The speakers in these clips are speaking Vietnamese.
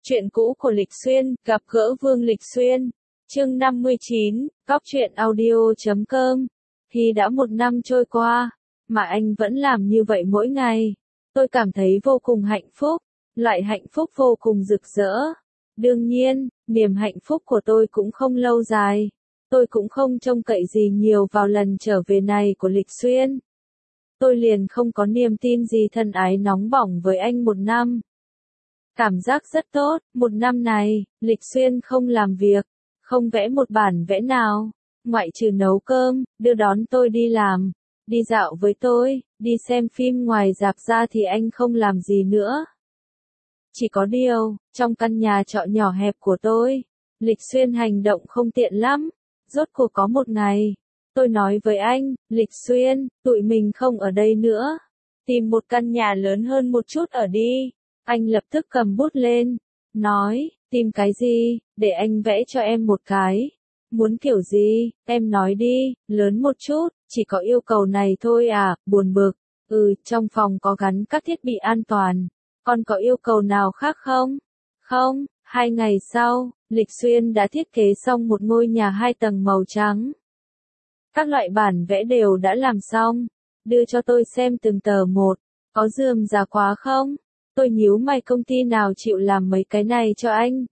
Chuyện cũ của Lịch Xuyên, gặp gỡ Vương Lịch Xuyên. Chương 59, Góc truyện audio.com. Thì đã 1 năm trôi qua, mà anh vẫn làm như vậy mỗi ngày. Tôi cảm thấy vô cùng hạnh phúc, loại hạnh phúc vô cùng rực rỡ. Đương nhiên, niềm hạnh phúc của tôi cũng không lâu dài. Tôi cũng không trông cậy gì nhiều vào lần trở về này của Lịch Xuyên. Tôi liền không có niềm tin gì thân ái nóng bỏng với anh 1 năm. Cảm giác rất tốt, 1 năm này, Lịch Xuyên không làm việc, không vẽ một bản vẽ nào, ngoại trừ nấu cơm, đưa đón tôi đi làm, đi dạo với tôi, đi xem phim ngoài rạp ra thì anh không làm gì nữa. Chỉ có điều, trong căn nhà trọ nhỏ hẹp của tôi, Lịch Xuyên hành động không tiện lắm. Rốt cuộc có một ngày, tôi nói với anh, Lịch Xuyên, tụi mình không ở đây nữa, tìm một căn nhà lớn hơn một chút ở đi. Anh lập tức cầm bút lên, nói, tìm cái gì, để anh vẽ cho em một cái. Muốn kiểu gì, em nói đi, lớn một chút, chỉ có yêu cầu này thôi à, buồn bực. Trong phòng có gắn các thiết bị an toàn, còn có yêu cầu nào khác không? Không, 2 ngày sau, Lịch Xuyên đã thiết kế xong một ngôi nhà 2 tầng màu trắng. Các loại bản vẽ đều đã làm xong, đưa cho tôi xem từng tờ một, có rườm rà quá không? Tôi nhíu mày, công ty nào chịu làm mấy cái này cho anh?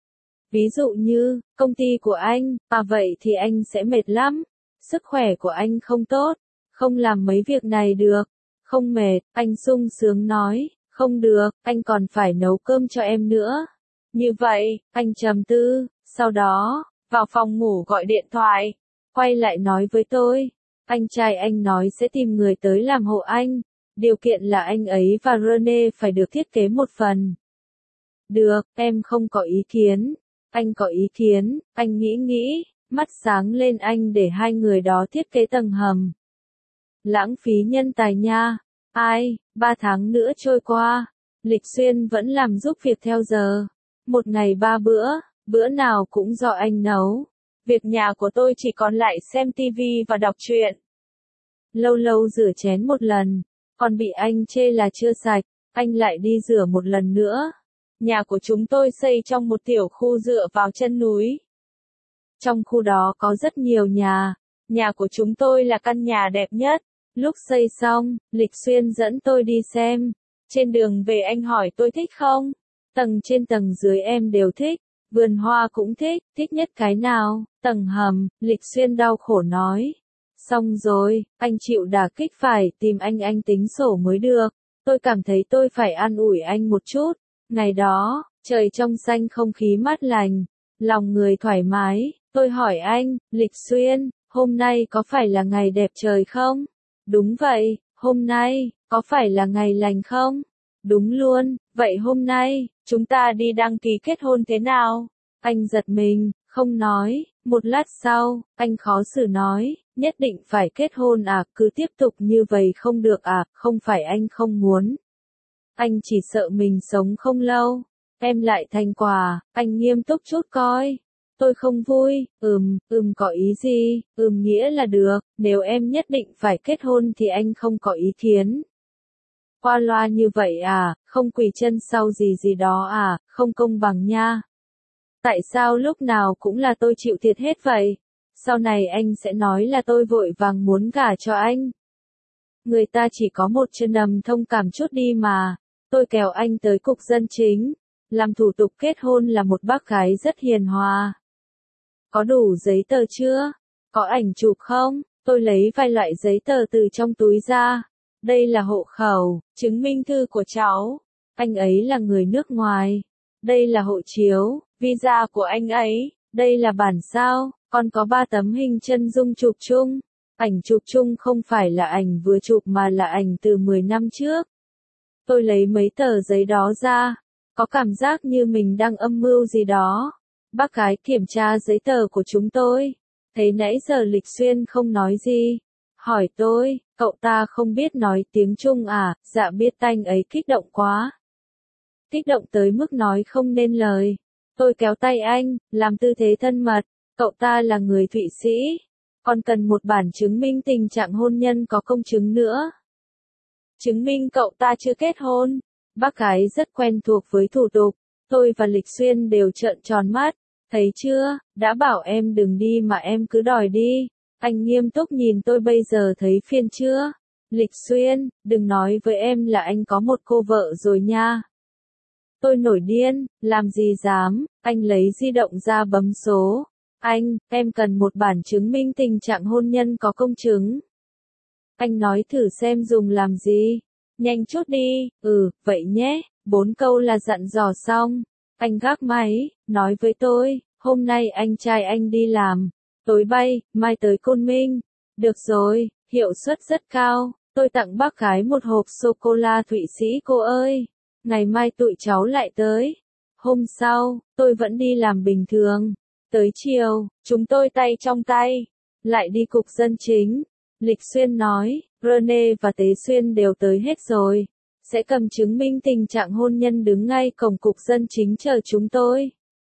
Ví dụ như, công ty của anh, vậy thì anh sẽ mệt lắm. Sức khỏe của anh không tốt, không làm mấy việc này được. Không mệt, anh sung sướng nói, không được, anh còn phải nấu cơm cho em nữa. Như vậy, anh trầm tư, sau đó, vào phòng ngủ gọi điện thoại, quay lại nói với tôi, anh trai anh nói sẽ tìm người tới làm hộ anh. Điều kiện là anh ấy và Rene phải được thiết kế một phần. Được, em không có ý kiến. Anh có ý kiến, anh nghĩ, mắt sáng lên, anh để 2 người đó thiết kế tầng hầm. Lãng phí nhân tài nha. 3 tháng nữa trôi qua, Lịch Xuyên vẫn làm giúp việc theo giờ. Một ngày 3 bữa, bữa nào cũng do anh nấu. Việc nhà của tôi chỉ còn lại xem tivi và đọc truyện. Lâu lâu rửa chén một lần. Còn bị anh chê là chưa sạch, anh lại đi rửa một lần nữa. Nhà của chúng tôi xây trong một tiểu khu dựa vào chân núi. Trong khu đó có rất nhiều nhà của chúng tôi là căn nhà đẹp nhất. Lúc xây xong, Lịch Xuyên dẫn tôi đi xem. Trên đường về anh hỏi tôi thích không? Tầng trên tầng dưới em đều thích, vườn hoa cũng thích nhất cái nào? Tầng hầm, Lịch Xuyên đau khổ nói. Xong rồi, anh chịu đả kích phải tìm anh tính sổ mới được. Tôi cảm thấy tôi phải an ủi anh một chút. Ngày đó, trời trong xanh, không khí mát lành, lòng người thoải mái. Tôi hỏi anh, Lịch Xuyên, hôm nay có phải là ngày đẹp trời không? Đúng vậy, hôm nay, có phải là ngày lành không? Đúng luôn, vậy hôm nay, chúng ta đi đăng ký kết hôn thế nào? Anh giật mình, không nói. Một lát sau, anh khó xử nói, nhất định phải kết hôn à, cứ tiếp tục như vậy không được à, không phải anh không muốn. Anh chỉ sợ mình sống không lâu, em lại thành quả, anh nghiêm túc chút coi. Tôi không vui, có ý gì, nghĩa là được, nếu em nhất định phải kết hôn thì anh không có ý kiến. Qua loa như vậy à, không quỳ chân sau gì đó à, không công bằng nha. Tại sao lúc nào cũng là tôi chịu thiệt hết vậy? Sau này anh sẽ nói là tôi vội vàng muốn gả cho anh. Người ta chỉ có một chân nầm, thông cảm chút đi mà. Tôi kéo anh tới cục dân chính. Làm thủ tục kết hôn là một bác gái rất hiền hòa. Có đủ giấy tờ chưa? Có ảnh chụp không? Tôi lấy vài loại giấy tờ từ trong túi ra. Đây là hộ khẩu, chứng minh thư của cháu. Anh ấy là người nước ngoài. Đây là hộ chiếu, visa của anh ấy. Đây là bản sao, còn có 3 tấm hình chân dung chụp chung. Ảnh chụp chung không phải là ảnh vừa chụp mà là ảnh từ 10 năm trước. Tôi lấy mấy tờ giấy đó ra, có cảm giác như mình đang âm mưu gì đó. Bác gái kiểm tra giấy tờ của chúng tôi, thấy nãy giờ Lịch Xuyên không nói gì. Hỏi tôi, cậu ta không biết nói tiếng Trung à? Dạ biết. Anh ấy kích động quá. Kích động tới mức nói không nên lời. Tôi kéo tay anh, làm tư thế thân mật. Cậu ta là người Thụy Sĩ. Còn cần một bản chứng minh tình trạng hôn nhân có công chứng nữa. Chứng minh cậu ta chưa kết hôn. Bác gái rất quen thuộc với thủ tục. Tôi và Lịch Xuyên đều trợn tròn mắt. Thấy chưa, đã bảo em đừng đi mà em cứ đòi đi. Anh nghiêm túc nhìn tôi, bây giờ thấy phiền chưa? Lịch Xuyên, đừng nói với em là anh có một cô vợ rồi nha. Tôi nổi điên, làm gì dám, anh lấy di động ra bấm số. Anh, em cần một bản chứng minh tình trạng hôn nhân có công chứng. Anh nói thử xem dùng làm gì. Nhanh chút đi, vậy nhé, 4 câu là dặn dò xong. Anh gác máy, nói với tôi, hôm nay anh trai anh đi làm, tối bay, mai tới Côn Minh. Được rồi, hiệu suất rất cao, tôi tặng bác gái một hộp sô-cô-la Thụy Sĩ cô ơi. Ngày mai tụi cháu lại tới. Hôm sau, tôi vẫn đi làm bình thường. Tới chiều, chúng tôi tay trong tay, lại đi cục dân chính. Lịch Xuyên nói, Rene và Tế Xuyên đều tới hết rồi. Sẽ cầm chứng minh tình trạng hôn nhân đứng ngay cổng cục dân chính chờ chúng tôi.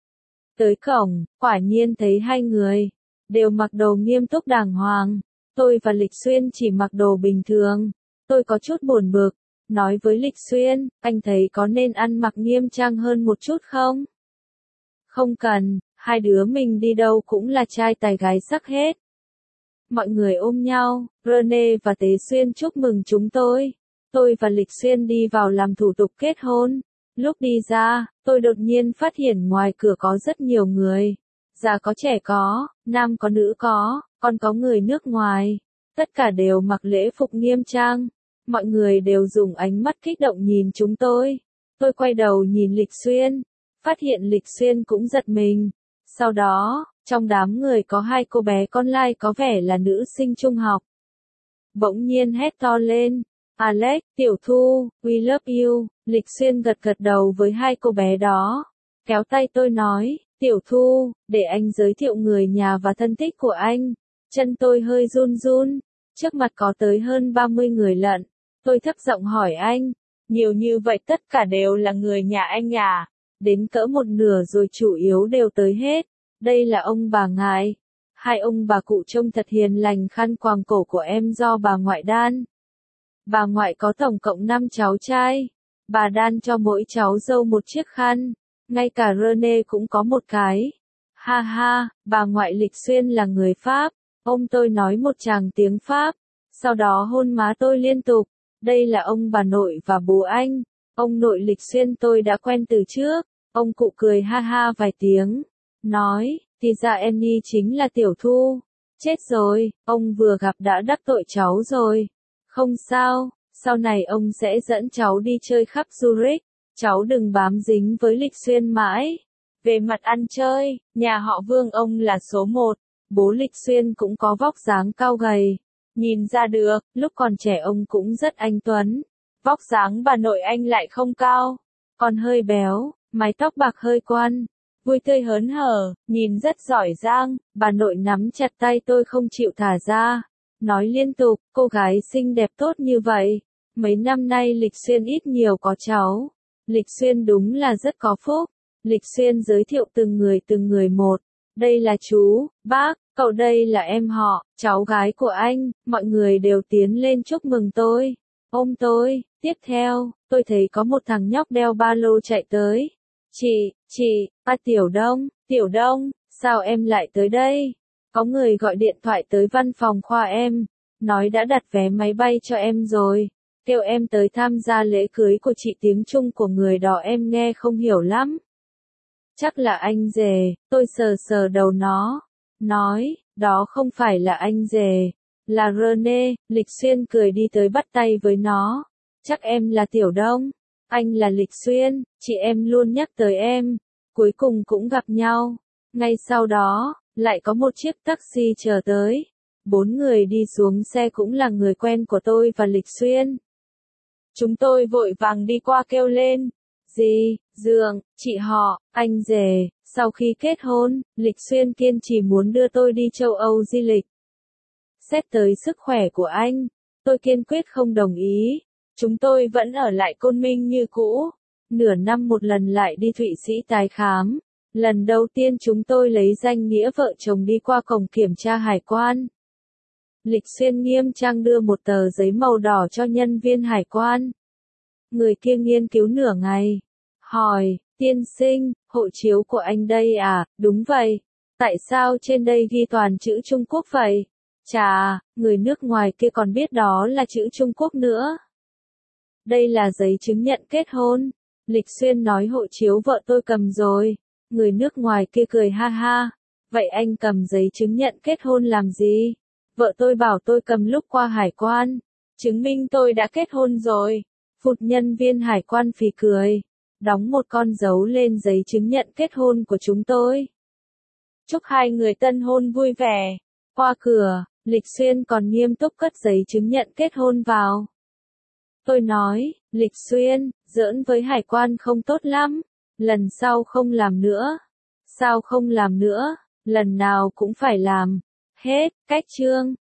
Tới cổng, quả nhiên thấy hai người, đều mặc đồ nghiêm túc đàng hoàng. Tôi và Lịch Xuyên chỉ mặc đồ bình thường. Tôi có chút buồn bực, nói với Lịch Xuyên, anh thấy có nên ăn mặc nghiêm trang hơn một chút không? Không cần, hai đứa mình đi đâu cũng là trai tài gái sắc hết. Mọi người ôm nhau, Rene và Tế Xuyên chúc mừng chúng tôi. Tôi và Lịch Xuyên đi vào làm thủ tục kết hôn. Lúc đi ra, tôi đột nhiên phát hiện ngoài cửa có rất nhiều người. Già có trẻ có, nam có nữ có, còn có người nước ngoài. Tất cả đều mặc lễ phục nghiêm trang. Mọi người đều dùng ánh mắt kích động nhìn chúng tôi. Tôi quay đầu nhìn Lịch Xuyên, phát hiện Lịch Xuyên cũng giật mình. Sau đó, trong đám người có hai cô bé con lai có vẻ là nữ sinh trung học. Bỗng nhiên hét to lên, Alex, Tiểu Thu, we love you. Lịch Xuyên gật gật đầu với hai cô bé đó. Kéo tay tôi nói, Tiểu Thu, để anh giới thiệu người nhà và thân thích của anh. Chân tôi hơi run run, trước mặt có tới hơn 30 người lận. Tôi thấp giọng hỏi anh, nhiều như vậy tất cả đều là người nhà anh à? Đến cỡ một nửa rồi, chủ yếu đều tới hết. Đây là ông bà ngài. Hai ông bà cụ trông thật hiền lành, khăn quàng cổ của em do bà ngoại đan. Bà ngoại có tổng cộng 5 cháu trai. Bà đan cho mỗi cháu dâu một chiếc khăn. Ngay cả Rene cũng có một cái. Ha ha, bà ngoại Lịch Xuyên là người Pháp. Ông tôi nói một tràng tiếng Pháp. Sau đó hôn má tôi liên tục. Đây là ông bà nội và bố anh. Ông nội Lịch Xuyên tôi đã quen từ trước. Ông cụ cười ha ha vài tiếng. Nói, thì ra Annie chính là Tiểu Thu. Chết rồi, ông vừa gặp đã đắc tội cháu rồi. Không sao, sau này ông sẽ dẫn cháu đi chơi khắp Zurich. Cháu đừng bám dính với Lịch Xuyên mãi. Về mặt ăn chơi, nhà họ Vương ông là số 1. Bố Lịch Xuyên cũng có vóc dáng cao gầy. Nhìn ra được, lúc còn trẻ ông cũng rất anh tuấn. Vóc dáng bà nội anh lại không cao, còn hơi béo, mái tóc bạc hơi quăn. Vui tươi hớn hở, nhìn rất giỏi giang. Bà nội nắm chặt tay tôi không chịu thả ra. Nói liên tục, cô gái xinh đẹp tốt như vậy. Mấy năm nay Lịch Xuyên ít nhiều có cháu. Lịch Xuyên đúng là rất có phúc. Lịch Xuyên giới thiệu từng người một. Đây là chú, bác, cậu đây là em họ, cháu gái của anh. Mọi người đều tiến lên chúc mừng tôi. Ôm tôi. Tiếp theo, tôi thấy có một thằng nhóc đeo ba lô chạy tới. Chị, Tiểu Đông, sao em lại tới đây? Có người gọi điện thoại tới văn phòng khoa em, nói đã đặt vé máy bay cho em rồi, kêu em tới tham gia lễ cưới của chị, tiếng Trung của người đó em nghe không hiểu lắm. Chắc là anh rể, tôi sờ sờ đầu nó, nói, đó không phải là anh rể, là Rene. Lịch Xuyên cười đi tới bắt tay với nó. Chắc em là Tiểu Đông, anh là Lịch Xuyên, chị em luôn nhắc tới em. Cuối cùng cũng gặp nhau. Ngay sau đó, lại có một chiếc taxi chờ tới. 4 người đi xuống xe cũng là người quen của tôi và Lịch Xuyên. Chúng tôi vội vàng đi qua kêu lên. Dì, Dượng, chị họ, anh rể. Sau khi kết hôn, Lịch Xuyên kiên trì muốn đưa tôi đi châu Âu du lịch. Xét tới sức khỏe của anh, tôi kiên quyết không đồng ý. Chúng tôi vẫn ở lại Côn Minh như cũ. Nửa năm một lần lại đi Thụy Sĩ tái khám. Lần đầu tiên chúng tôi lấy danh nghĩa vợ chồng đi qua cổng kiểm tra hải quan. Lịch Xuyên nghiêm trang đưa một tờ giấy màu đỏ cho nhân viên hải quan. Người kia nghiên cứu nửa ngày. Hỏi, Tiên sinh, hộ chiếu của anh đây à, đúng vậy. Tại sao trên đây ghi toàn chữ Trung Quốc vậy? Chà, người nước ngoài kia còn biết đó là chữ Trung Quốc nữa. Đây là giấy chứng nhận kết hôn. Lịch Xuyên nói hộ chiếu vợ tôi cầm rồi. Người nước ngoài kia cười ha ha. Vậy anh cầm giấy chứng nhận kết hôn làm gì? Vợ tôi bảo tôi cầm lúc qua hải quan. Chứng minh tôi đã kết hôn rồi. Phụt, nhân viên hải quan phì cười. Đóng một con dấu lên giấy chứng nhận kết hôn của chúng tôi. Chúc hai người tân hôn vui vẻ. Qua cửa, Lịch Xuyên còn nghiêm túc cất giấy chứng nhận kết hôn vào. Tôi nói, Lịch Xuyên, giỡn với hải quan không tốt lắm. Lần sau không làm nữa. Sao không làm nữa? Lần nào cũng phải làm. Hết, cách chương.